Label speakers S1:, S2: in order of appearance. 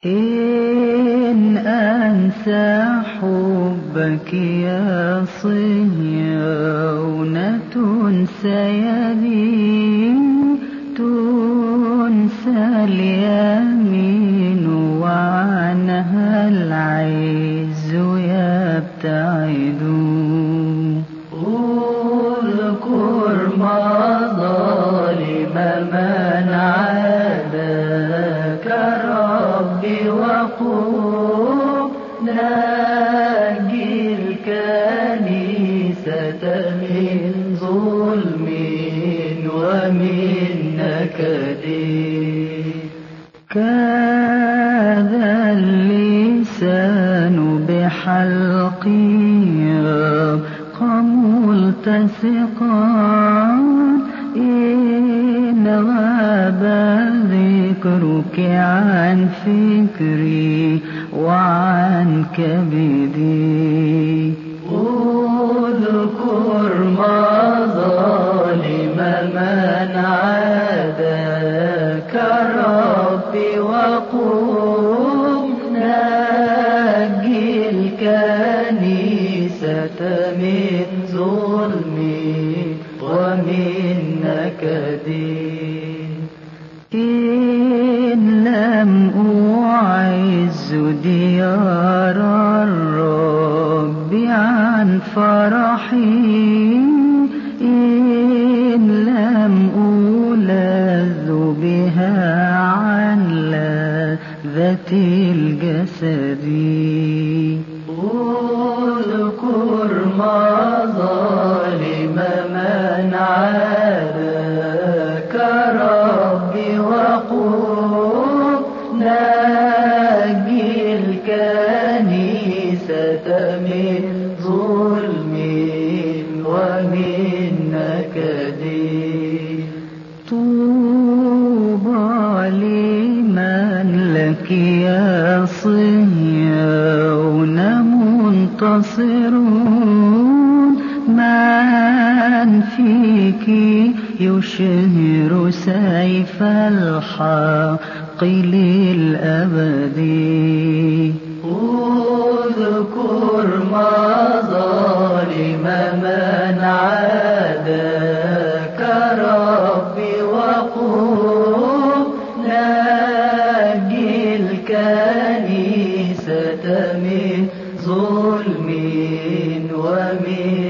S1: إن أنسى حبك يا صهيونة تنسى يدي، تنسى اليمين وعنها العز يبتعد. اذكر مظالم من عاداك ربي وقم نجي الكنيسة من ظلم ومن نكد. كذا اللسان بحلقي يبقى ملتصقا، إن غاب ذكرك عن فكري وعن كبدي. اذكر مظالم من عاداك ربي وقم نجي الكنيسة من ظلم ومن نكد. إن لم أعز ديار الرب عن فرحي، إن لم ألذ بها عن لذة الجسد. اذكر مظالم من عاداك ربي وقم نجي الكنيسة من ظلم ومن نكد. طوبى لمن لك يا صهيون منتصرون، من فيك يشهر سيف الحق للأبد. اذكر مظالم من عاداك ربي وقم نجي الكنيسة من ظلم ومن